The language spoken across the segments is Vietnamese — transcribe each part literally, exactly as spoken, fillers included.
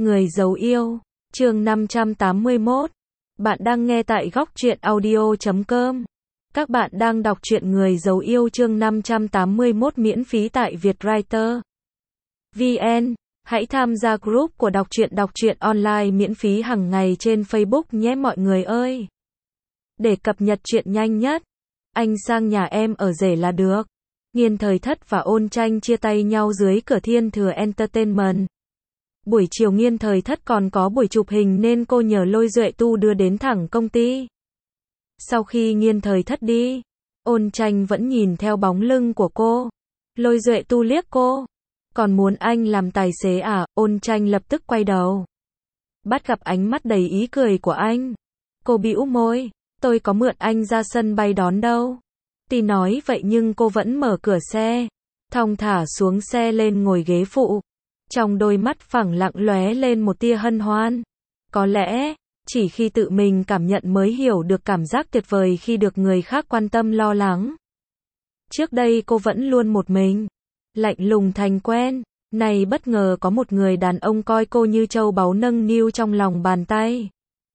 Người giấu yêu, chương năm trăm tám mươi mốt. Bạn đang nghe tại góc truyện audio chấm com. Các bạn đang đọc truyện Người giấu yêu chương năm trăm tám mươi mốt miễn phí tại Vietwriter vê en. Hãy tham gia group của đọc truyện đọc truyện online miễn phí hàng ngày trên Facebook nhé mọi người ơi. Để cập nhật truyện nhanh nhất, anh sang nhà em ở rể là được. Nghiên Thời Thất và Ôn Tranh chia tay nhau dưới cửa Thiên Thừa Entertainment. Buổi chiều Nghiên Thời Thất còn có buổi chụp hình nên cô nhờ Lôi Duệ Tu đưa đến thẳng công ty. Sau khi Nghiên Thời Thất đi, Ôn Tranh vẫn nhìn theo bóng lưng của cô. Lôi Duệ Tu liếc cô. Còn muốn anh làm tài xế à? Ôn Tranh lập tức quay đầu. Bắt gặp ánh mắt đầy ý cười của anh. Cô bĩu môi. Tôi có mượn anh ra sân bay đón đâu. Tuy nói vậy nhưng cô vẫn mở cửa xe. Thong thả xuống xe lên ngồi ghế phụ. Trong đôi mắt phẳng lặng lóe lên một tia hân hoan. Có lẽ, chỉ khi tự mình cảm nhận mới hiểu được cảm giác tuyệt vời khi được người khác quan tâm lo lắng. Trước đây cô vẫn luôn một mình. Lạnh lùng thành quen. Này bất ngờ có một người đàn ông coi cô như châu báu nâng niu trong lòng bàn tay.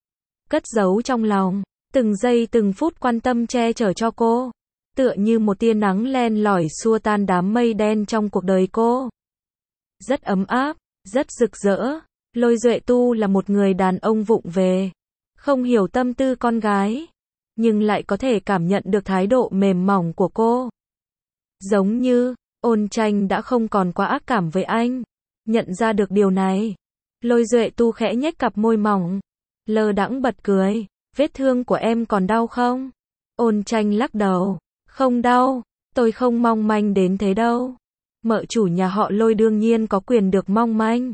Cất giấu trong lòng. Từng giây từng phút quan tâm che chở cho cô. Tựa như một tia nắng len lỏi xua tan đám mây đen trong cuộc đời cô. Rất ấm áp, rất rực rỡ. Lôi Duệ Tu là một người đàn ông vụng về. Không hiểu tâm tư con gái. Nhưng lại có thể cảm nhận được thái độ mềm mỏng của cô. Giống như, Ôn Tranh đã không còn quá ác cảm với anh. Nhận ra được điều này. Lôi Duệ Tu khẽ nhếch cặp môi mỏng. Lơ đãng bật cười. Vết thương của em còn đau không? Ôn Tranh lắc đầu. Không đau, tôi không mong manh đến thế đâu. Mợ chủ nhà họ Lôi đương nhiên có quyền được mong manh.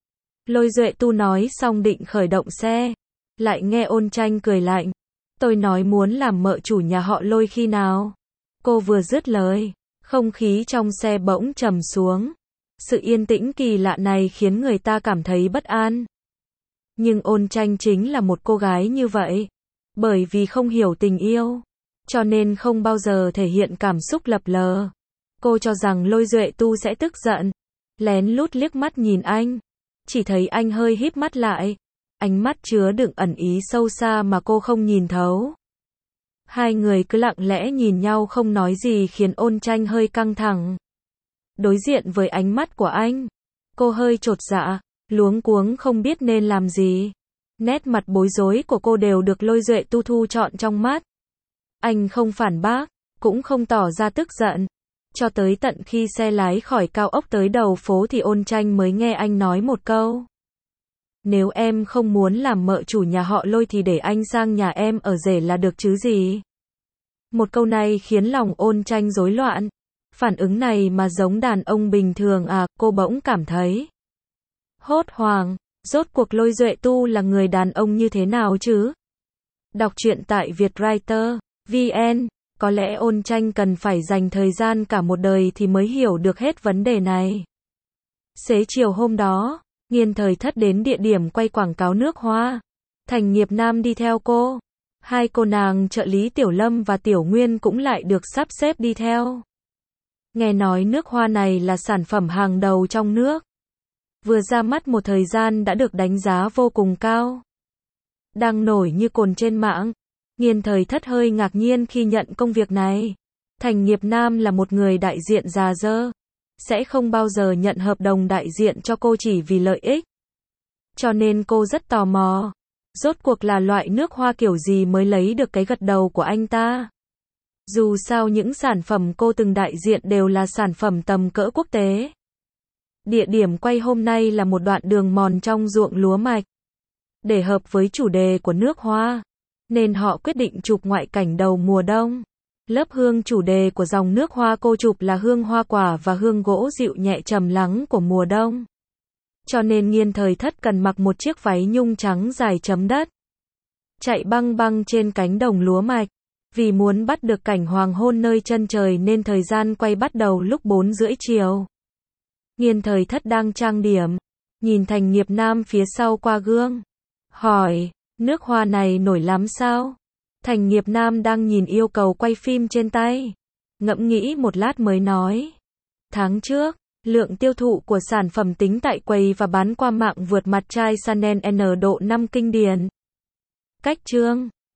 Lôi Duệ Tu nói xong định khởi động xe. Lại nghe Ôn Tranh cười lạnh. Tôi nói muốn làm mợ chủ nhà họ Lôi khi nào? Cô vừa dứt lời, không khí trong xe bỗng trầm xuống. Sự yên tĩnh kỳ lạ này khiến người ta cảm thấy bất an. Nhưng Ôn Tranh chính là một cô gái như vậy. Bởi vì không hiểu tình yêu, cho nên không bao giờ thể hiện cảm xúc lập lờ. Cô cho rằng Lôi Duệ Tu sẽ tức giận. Lén lút liếc mắt nhìn anh. Chỉ thấy anh hơi híp mắt lại. Ánh mắt chứa đựng ẩn ý sâu xa mà cô không nhìn thấu. Hai người cứ lặng lẽ nhìn nhau không nói gì khiến Ôn Tranh hơi căng thẳng. Đối diện với ánh mắt của anh, cô hơi chột dạ, luống cuống không biết nên làm gì. Nét mặt bối rối của cô đều được Lôi Duệ Tu thu trọn trong mắt. Anh không phản bác, cũng không tỏ ra tức giận. Cho tới tận khi xe lái khỏi cao ốc tới đầu phố thì Ôn Tranh mới nghe anh nói một câu. Nếu em không muốn làm mợ chủ nhà họ Lôi thì để anh sang nhà em ở rể là được chứ gì. Một câu này khiến lòng Ôn Tranh rối loạn. Phản ứng này mà giống đàn ông bình thường à, cô bỗng cảm thấy hốt hoảng. Rốt cuộc Lôi Duệ Tu là người đàn ông như thế nào chứ? Đọc truyện tại Vietwriter vê en. Có lẽ Ôn Tranh cần phải dành thời gian cả một đời thì mới hiểu được hết vấn đề này. Xế chiều hôm đó, Nghiên Thời Thất đến địa điểm quay quảng cáo nước hoa. Thành Nghiệp Nam đi theo cô. Hai cô nàng trợ lý Tiểu Lâm và Tiểu Nguyên cũng lại được sắp xếp đi theo. Nghe nói nước hoa này là sản phẩm hàng đầu trong nước. Vừa ra mắt một thời gian đã được đánh giá vô cùng cao. Đang nổi như cồn trên mạng. Nghiên Thời Thất hơi ngạc nhiên khi nhận công việc này. Thành Nghiệp Nam là một người đại diện già dơ. Sẽ không bao giờ nhận hợp đồng đại diện cho cô chỉ vì lợi ích. Cho nên cô rất tò mò. Rốt cuộc là loại nước hoa kiểu gì mới lấy được cái gật đầu của anh ta. Dù sao những sản phẩm cô từng đại diện đều là sản phẩm tầm cỡ quốc tế. Địa điểm quay hôm nay là một đoạn đường mòn trong ruộng lúa mạch. Để hợp với chủ đề của nước hoa, nên họ quyết định chụp ngoại cảnh đầu mùa đông. Lớp hương chủ đề của dòng nước hoa cô chụp là hương hoa quả và hương gỗ dịu nhẹ trầm lắng của mùa đông. Cho nên Nghiên Thời Thất cần mặc một chiếc váy nhung trắng dài chấm đất. Chạy băng băng trên cánh đồng lúa mạch. Vì muốn bắt được cảnh hoàng hôn nơi chân trời nên thời gian quay bắt đầu lúc bốn rưỡi chiều. Nghiên Thời Thất đang trang điểm. Nhìn Thành Nghiệp Nam phía sau qua gương. Hỏi, nước hoa này nổi lắm sao? Thành Nghiệp Nam đang nhìn yêu cầu quay phim trên tay. Ngẫm nghĩ một lát mới nói. Tháng trước, Lượng tiêu thụ của sản phẩm tính tại quầy và bán qua mạng vượt mặt chai Chanel N độ năm kinh điển. Cách chương